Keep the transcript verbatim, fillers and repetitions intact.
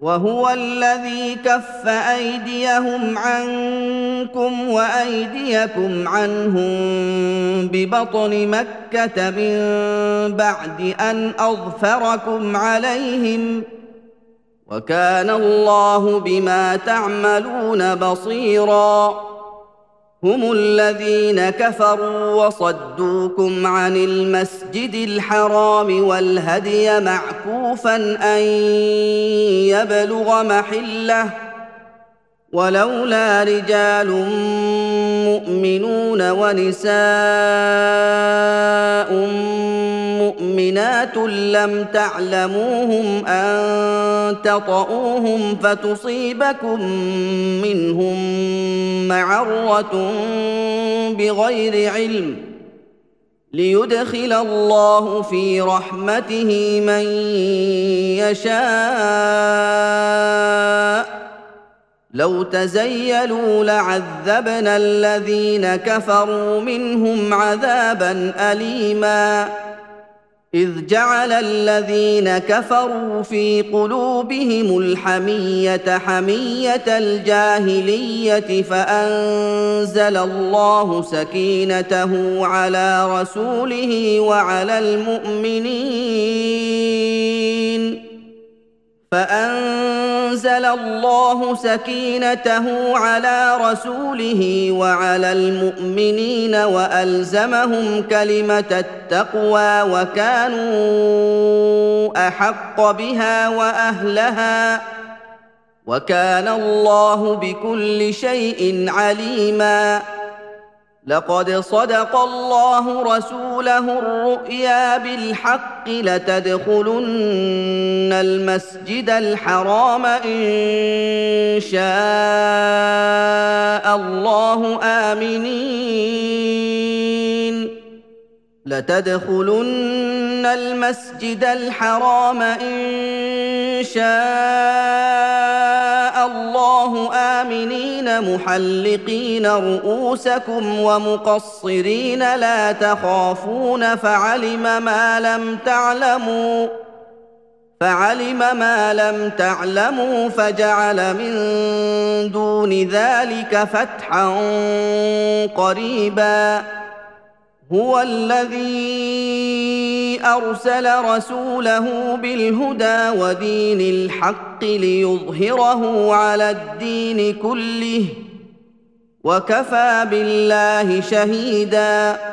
وهو الذي كف أيديهم عنكم وأيديكم عنهم ببطن مكة من بعد أن أظفركم عليهم، وكان الله بما تعملون بصيراً. هم الذين كفروا وصدوكم عن المسجد الحرام والهدي معكوفا أن يبلغ محله، ولولا رجال مؤمنون ونساء مؤمنات لم تعلموهم أن تطؤوهم فتصيبكم منهم معرة بغير علم، ليدخل الله في رحمته من يشاء. لو تزيلوا لعذبنا الذين كفروا منهم عذابا أليما، إذ جعل الذين كفروا في قلوبهم الحمية حمية الجاهلية فأنزل الله سكينته على رسوله وعلى المؤمنين فأنزل الله سكينته على رسوله وعلى المؤمنين وألزمهم كلمة التقوى وكانوا أحق بها وأهلها، وكان الله بكل شيء عليما. لقد صدق الله رسوله الرؤيا بالحق لتدخلن المسجد الحرام إن شاء الله آمنين لتدخلن المسجد الحرام إن شاء الله آمنين محلقين رؤوسكم ومقصرين لا تخافون فعلم ما لم تعلموا فعلم ما لم تعلموا فجعل من دون ذلك فتحا قريبا. هو الذي أرسل رسوله بالهدى ودين الحق ليظهره على الدين كله، وكفى بالله شهيداً.